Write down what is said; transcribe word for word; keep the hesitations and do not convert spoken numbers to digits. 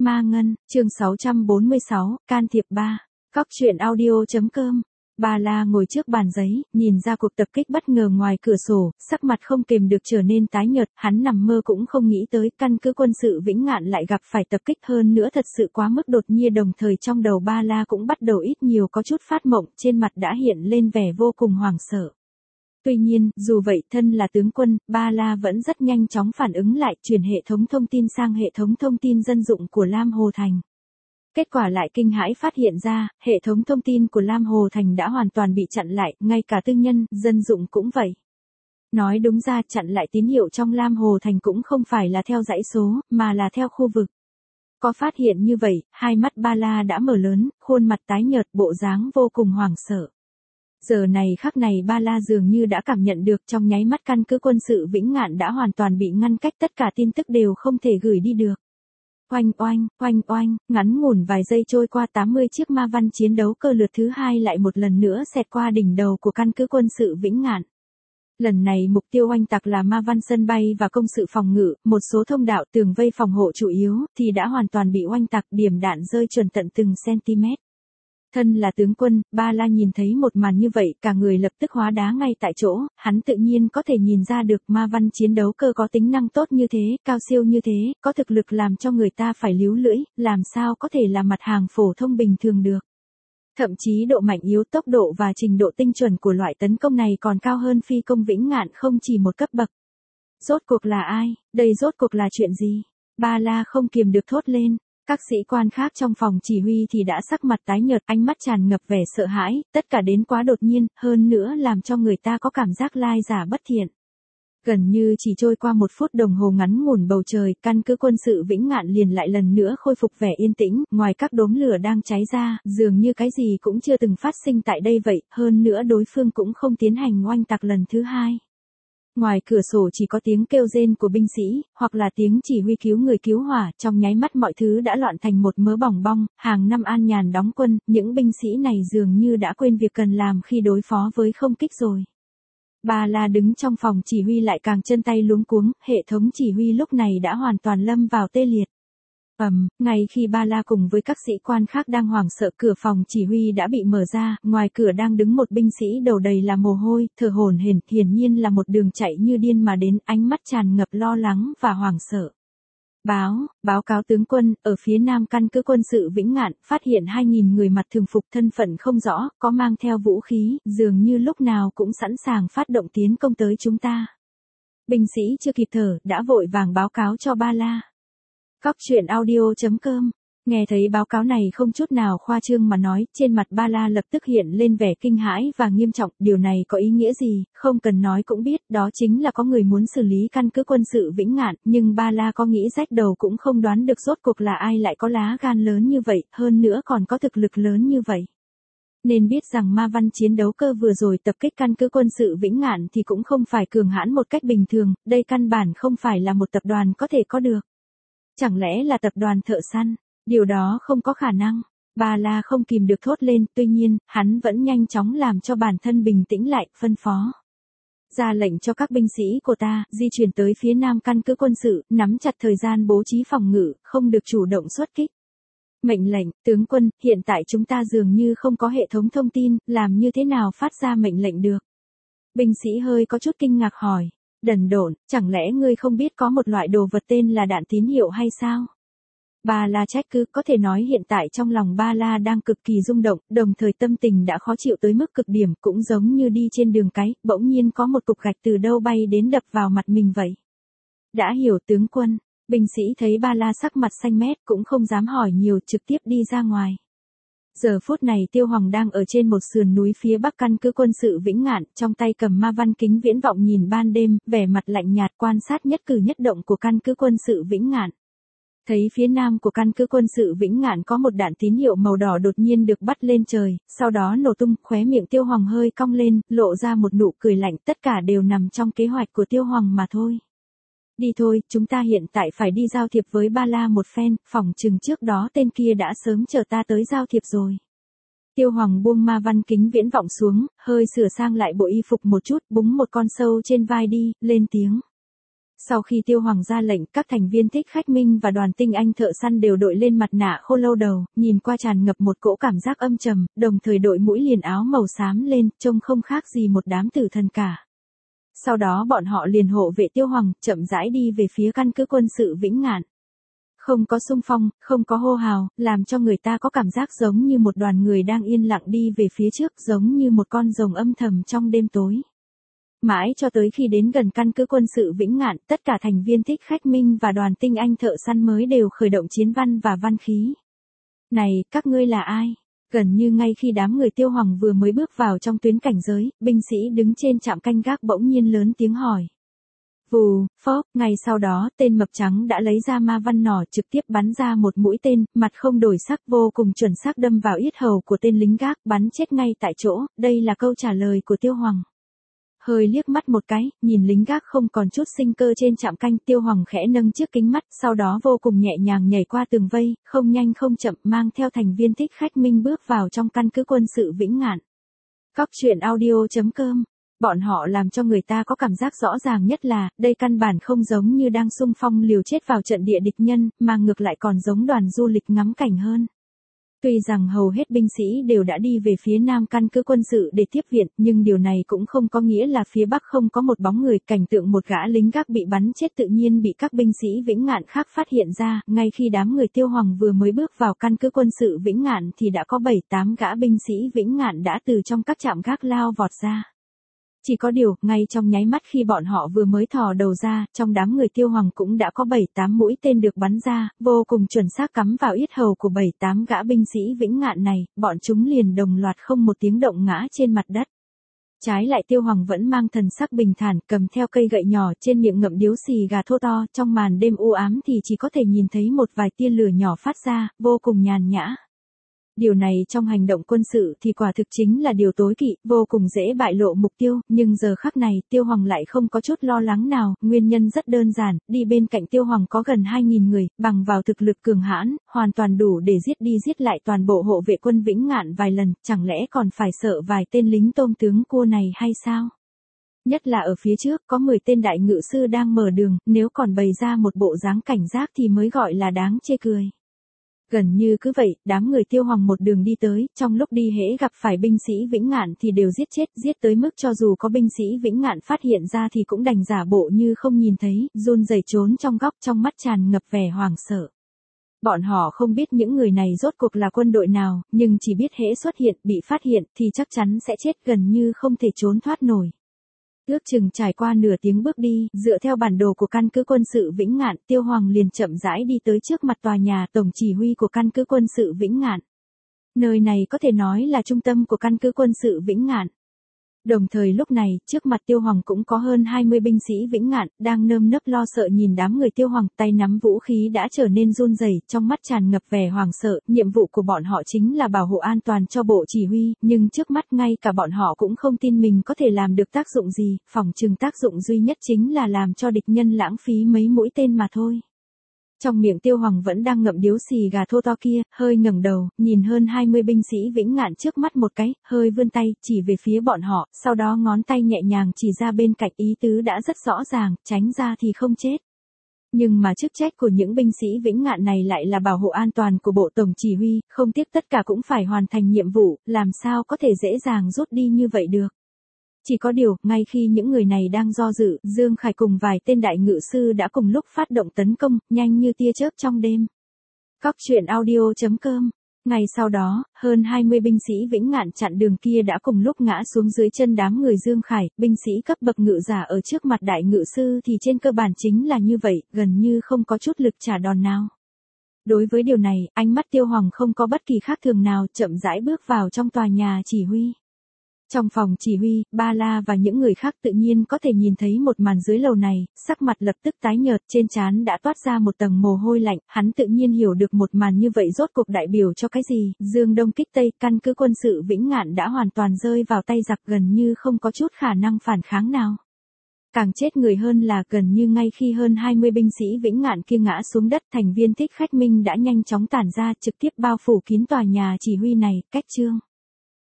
Ma Ngân, chương sáu trăm bốn mươi sáu, can thiệp ba. Cóc truyện audio.com. Ba La ngồi trước bàn giấy, nhìn ra cuộc tập kích bất ngờ ngoài cửa sổ, sắc mặt không kềm được trở nên tái nhợt, hắn nằm mơ cũng không nghĩ tới căn cứ quân sự Vĩnh Ngạn lại gặp phải tập kích, hơn nữa thật sự quá mức đột nhiên. Đồng thời trong đầu Ba La cũng bắt đầu ít nhiều có chút phát mộng, trên mặt đã hiện lên vẻ vô cùng hoảng sợ. Tuy nhiên, dù vậy thân là tướng quân, Ba La vẫn rất nhanh chóng phản ứng lại, chuyển hệ thống thông tin sang hệ thống thông tin dân dụng của Lam Hồ Thành. Kết quả lại kinh hãi phát hiện ra, hệ thống thông tin của Lam Hồ Thành đã hoàn toàn bị chặn lại, ngay cả tư nhân, dân dụng cũng vậy. Nói đúng ra chặn lại tín hiệu trong Lam Hồ Thành cũng không phải là theo dãy số, mà là theo khu vực. Có phát hiện như vậy, hai mắt Ba La đã mở lớn, khuôn mặt tái nhợt, bộ dáng vô cùng hoảng sợ. Giờ này khắc này Ba La dường như đã cảm nhận được, trong nháy mắt căn cứ quân sự Vĩnh Ngạn đã hoàn toàn bị ngăn cách, tất cả tin tức đều không thể gửi đi được. Oanh oanh, oanh oanh, ngắn ngủn vài giây trôi qua, tám mươi chiếc ma văn chiến đấu cơ lượt thứ hai lại một lần nữa xẹt qua đỉnh đầu của căn cứ quân sự Vĩnh Ngạn. Lần này mục tiêu oanh tạc là ma văn sân bay và công sự phòng ngự, một số thông đạo tường vây phòng hộ chủ yếu thì đã hoàn toàn bị oanh tạc, điểm đạn rơi chuẩn tận từng cm. Thân là tướng quân, Ba La nhìn thấy một màn như vậy, cả người lập tức hóa đá ngay tại chỗ, hắn tự nhiên có thể nhìn ra được ma văn chiến đấu cơ có tính năng tốt như thế, cao siêu như thế, có thực lực làm cho người ta phải líu lưỡi, làm sao có thể là mặt hàng phổ thông bình thường được. Thậm chí độ mạnh yếu, tốc độ và trình độ tinh chuẩn của loại tấn công này còn cao hơn phi công Vĩnh Ngạn không chỉ một cấp bậc. Rốt cuộc là ai? Đây rốt cuộc là chuyện gì? Ba La không kiềm được thốt lên. Các sĩ quan khác trong phòng chỉ huy thì đã sắc mặt tái nhợt, ánh mắt tràn ngập vẻ sợ hãi, tất cả đến quá đột nhiên, hơn nữa làm cho người ta có cảm giác lai giả bất thiện. Gần như chỉ trôi qua một phút đồng hồ ngắn ngủn, bầu trời, căn cứ quân sự Vĩnh Ngạn liền lại lần nữa khôi phục vẻ yên tĩnh, ngoài các đốm lửa đang cháy ra, dường như cái gì cũng chưa từng phát sinh tại đây vậy, hơn nữa đối phương cũng không tiến hành oanh tạc lần thứ hai. Ngoài cửa sổ chỉ có tiếng kêu rên của binh sĩ, hoặc là tiếng chỉ huy cứu người cứu hỏa, trong nháy mắt mọi thứ đã loạn thành một mớ bòng bong, hàng năm an nhàn đóng quân, những binh sĩ này dường như đã quên việc cần làm khi đối phó với không kích rồi. Ba La đứng trong phòng chỉ huy lại càng chân tay luống cuống, hệ thống chỉ huy lúc này đã hoàn toàn lâm vào tê liệt. Ầm, um, ngay khi Ba La cùng với các sĩ quan khác đang hoảng sợ, cửa phòng chỉ huy đã bị mở ra, ngoài cửa đang đứng một binh sĩ đầu đầy là mồ hôi, thở hổn hển, hiển nhiên là một đường chạy như điên mà đến, ánh mắt tràn ngập lo lắng và hoảng sợ. Báo, báo cáo tướng quân, ở phía nam căn cứ quân sự Vĩnh Ngạn, phát hiện hai nghìn người mặc thường phục, thân phận không rõ, có mang theo vũ khí, dường như lúc nào cũng sẵn sàng phát động tiến công tới chúng ta. Binh sĩ chưa kịp thở, đã vội vàng báo cáo cho Ba La. Cóc truyện audio.com. Nghe thấy báo cáo này không chút nào khoa trương mà nói, trên mặt Ba La lập tức hiện lên vẻ kinh hãi và nghiêm trọng, điều này có ý nghĩa gì, không cần nói cũng biết, đó chính là có người muốn xử lý căn cứ quân sự Vĩnh Ngạn, nhưng Ba La có nghĩ rách đầu cũng không đoán được rốt cuộc là ai lại có lá gan lớn như vậy, hơn nữa còn có thực lực lớn như vậy. Nên biết rằng ma văn chiến đấu cơ vừa rồi tập kích căn cứ quân sự Vĩnh Ngạn thì cũng không phải cường hãn một cách bình thường, đây căn bản không phải là một tập đoàn có thể có được. Chẳng lẽ là tập đoàn thợ săn? Điều đó không có khả năng. Ba La không kìm được thốt lên, tuy nhiên, hắn vẫn nhanh chóng làm cho bản thân bình tĩnh lại, phân phó. Ra lệnh cho các binh sĩ của ta, di chuyển tới phía nam căn cứ quân sự, nắm chặt thời gian bố trí phòng ngự, không được chủ động xuất kích. Mệnh lệnh, tướng quân, hiện tại chúng ta dường như không có hệ thống thông tin, làm như thế nào phát ra mệnh lệnh được? Binh sĩ hơi có chút kinh ngạc hỏi. Đần độn, chẳng lẽ ngươi không biết có một loại đồ vật tên là đạn tín hiệu hay sao? Ba La trách cứ, có thể nói hiện tại trong lòng Ba La đang cực kỳ rung động, đồng thời tâm tình đã khó chịu tới mức cực điểm, cũng giống như đi trên đường cái, bỗng nhiên có một cục gạch từ đâu bay đến đập vào mặt mình vậy. Đã hiểu tướng quân, binh sĩ thấy Ba La sắc mặt xanh mét cũng không dám hỏi nhiều, trực tiếp đi ra ngoài. Giờ phút này Tiêu Hoàng đang ở trên một sườn núi phía bắc căn cứ quân sự Vĩnh Ngạn, trong tay cầm ma văn kính viễn vọng nhìn ban đêm, vẻ mặt lạnh nhạt quan sát nhất cử nhất động của căn cứ quân sự Vĩnh Ngạn. Thấy phía nam của căn cứ quân sự Vĩnh Ngạn có một đạn tín hiệu màu đỏ đột nhiên được bắt lên trời, sau đó nổ tung, khóe miệng Tiêu Hoàng hơi cong lên, lộ ra một nụ cười lạnh, tất cả đều nằm trong kế hoạch của Tiêu Hoàng mà thôi. Đi thôi, chúng ta hiện tại phải đi giao thiệp với Ba La một phen, phỏng chừng trước đó tên kia đã sớm chờ ta tới giao thiệp rồi. Tiêu Hoàng buông ma văn kính viễn vọng xuống, hơi sửa sang lại bộ y phục một chút, búng một con sâu trên vai đi, lên tiếng. Sau khi Tiêu Hoàng ra lệnh, các thành viên Thích Khách Minh và đoàn tinh anh thợ săn đều đội lên mặt nạ khô lâu đầu, nhìn qua tràn ngập một cỗ cảm giác âm trầm, đồng thời đội mũi liền áo màu xám lên, trông không khác gì một đám tử thần cả. Sau đó bọn họ liền hộ vệ Tiêu Hoàng, chậm rãi đi về phía căn cứ quân sự Vĩnh Ngạn. Không có xung phong, không có hô hào, làm cho người ta có cảm giác giống như một đoàn người đang yên lặng đi về phía trước, giống như một con rồng âm thầm trong đêm tối. Mãi cho tới khi đến gần căn cứ quân sự Vĩnh Ngạn, tất cả thành viên Thích Khách Minh và đoàn tinh anh thợ săn mới đều khởi động chiến văn và văn khí. Này, các ngươi là ai? Gần như ngay khi đám người Tiêu Hoàng vừa mới bước vào trong tuyến cảnh giới, binh sĩ đứng trên trạm canh gác bỗng nhiên lớn tiếng hỏi. Vù, phốc, ngay sau đó, tên mập trắng đã lấy ra ma văn nỏ trực tiếp bắn ra một mũi tên, mặt không đổi sắc vô cùng chuẩn xác đâm vào yết hầu của tên lính gác, bắn chết ngay tại chỗ, đây là câu trả lời của Tiêu Hoàng. Hơi liếc mắt một cái, nhìn lính gác không còn chút sinh cơ trên trạm canh, Tiêu Hoàng khẽ nâng chiếc kính mắt, sau đó vô cùng nhẹ nhàng nhảy qua tường vây, không nhanh không chậm mang theo thành viên Thích Khách Minh bước vào trong căn cứ quân sự Vĩnh Ngạn. Cóc truyện audio chấm com. Bọn họ làm cho người ta có cảm giác rõ ràng nhất là, đây căn bản không giống như đang xung phong liều chết vào trận địa địch nhân, mà ngược lại còn giống đoàn du lịch ngắm cảnh hơn. Tuy rằng hầu hết binh sĩ đều đã đi về phía nam căn cứ quân sự để tiếp viện, nhưng điều này cũng không có nghĩa là phía bắc không có một bóng người. Cảnh tượng một gã lính gác bị bắn chết tự nhiên bị các binh sĩ Vĩnh Ngạn khác phát hiện ra, ngay khi đám người Tiêu Hoàng vừa mới bước vào căn cứ quân sự Vĩnh Ngạn thì đã có bảy tám gã binh sĩ Vĩnh Ngạn đã từ trong các trạm gác lao vọt ra. Chỉ có điều, ngay trong nháy mắt khi bọn họ vừa mới thò đầu ra, trong đám người Tiêu Hoàng cũng đã có bảy tám mũi tên được bắn ra, vô cùng chuẩn xác cắm vào yết hầu của bảy tám gã binh sĩ Vĩnh Ngạn này, bọn chúng liền đồng loạt không một tiếng động ngã trên mặt đất. Trái lại Tiêu Hoàng vẫn mang thần sắc bình thản, cầm theo cây gậy nhỏ, trên miệng ngậm điếu xì gà thô to, trong màn đêm u ám thì chỉ có thể nhìn thấy một vài tia lửa nhỏ phát ra, vô cùng nhàn nhã. Điều này trong hành động quân sự thì quả thực chính là điều tối kỵ, vô cùng dễ bại lộ mục tiêu, nhưng giờ khắc này, Tiêu Hoàng lại không có chút lo lắng nào, nguyên nhân rất đơn giản, đi bên cạnh Tiêu Hoàng có gần hai nghìn người, bằng vào thực lực cường hãn, hoàn toàn đủ để giết đi giết lại toàn bộ hộ vệ quân Vĩnh Ngạn vài lần, chẳng lẽ còn phải sợ vài tên lính tôm tướng cua này hay sao? Nhất là ở phía trước có mười tên đại ngự sư đang mở đường, nếu còn bày ra một bộ dáng cảnh giác thì mới gọi là đáng chê cười. Gần như cứ vậy, đám người Tiêu Hoàng một đường đi tới, trong lúc đi hễ gặp phải binh sĩ Vĩnh Ngạn thì đều giết chết, giết tới mức cho dù có binh sĩ Vĩnh Ngạn phát hiện ra thì cũng đành giả bộ như không nhìn thấy, run rẩy trốn trong góc, trong mắt tràn ngập vẻ hoảng sợ. Bọn họ không biết những người này rốt cuộc là quân đội nào, nhưng chỉ biết hễ xuất hiện, bị phát hiện thì chắc chắn sẽ chết, gần như không thể trốn thoát nổi. Ước chừng trải qua nửa tiếng bước đi, dựa theo bản đồ của căn cứ quân sự Vĩnh Ngạn, Tiêu Hoàng liền chậm rãi đi tới trước mặt tòa nhà tổng chỉ huy của căn cứ quân sự Vĩnh Ngạn. Nơi này có thể nói là trung tâm của căn cứ quân sự Vĩnh Ngạn. Đồng thời lúc này, trước mặt Tiêu Hoàng cũng có hơn hai mươi binh sĩ Vĩnh Ngạn, đang nơm nớp lo sợ nhìn đám người Tiêu Hoàng, tay nắm vũ khí đã trở nên run rẩy, trong mắt tràn ngập vẻ hoảng sợ, nhiệm vụ của bọn họ chính là bảo hộ an toàn cho bộ chỉ huy, nhưng trước mắt ngay cả bọn họ cũng không tin mình có thể làm được tác dụng gì, phỏng chừng tác dụng duy nhất chính là làm cho địch nhân lãng phí mấy mũi tên mà thôi. Trong miệng Tiêu Hoàng vẫn đang ngậm điếu xì gà thô to kia, hơi ngẩng đầu, nhìn hơn hai mươi binh sĩ Vĩnh Ngạn trước mắt một cái, hơi vươn tay, chỉ về phía bọn họ, sau đó ngón tay nhẹ nhàng chỉ ra bên cạnh, ý tứ đã rất rõ ràng, tránh ra thì không chết. Nhưng mà chức trách của những binh sĩ Vĩnh Ngạn này lại là bảo hộ an toàn của bộ tổng chỉ huy, không tiếc tất cả cũng phải hoàn thành nhiệm vụ, làm sao có thể dễ dàng rút đi như vậy được. Chỉ có điều, ngay khi những người này đang do dự, Dương Khải cùng vài tên đại ngự sư đã cùng lúc phát động tấn công, nhanh như tia chớp trong đêm. Cóc truyện audio chấm com. Ngay sau đó, hơn hai mươi binh sĩ Vĩnh Ngạn chặn đường kia đã cùng lúc ngã xuống dưới chân đám người Dương Khải, binh sĩ cấp bậc ngự giả ở trước mặt đại ngự sư thì trên cơ bản chính là như vậy, gần như không có chút lực trả đòn nào. Đối với điều này, ánh mắt Tiêu Hoàng không có bất kỳ khác thường nào, chậm rãi bước vào trong tòa nhà chỉ huy. Trong phòng chỉ huy, Ba La và những người khác tự nhiên có thể nhìn thấy một màn dưới lầu này, sắc mặt lập tức tái nhợt, trên trán đã toát ra một tầng mồ hôi lạnh, hắn tự nhiên hiểu được một màn như vậy rốt cuộc đại biểu cho cái gì, Dương Đông kích Tây, căn cứ quân sự Vĩnh Ngạn đã hoàn toàn rơi vào tay giặc, gần như không có chút khả năng phản kháng nào. Càng chết người hơn là gần như ngay khi hơn hai mươi binh sĩ Vĩnh Ngạn kia ngã xuống đất, thành viên Thích Khách Minh đã nhanh chóng tản ra, trực tiếp bao phủ kín tòa nhà chỉ huy này, cách chương.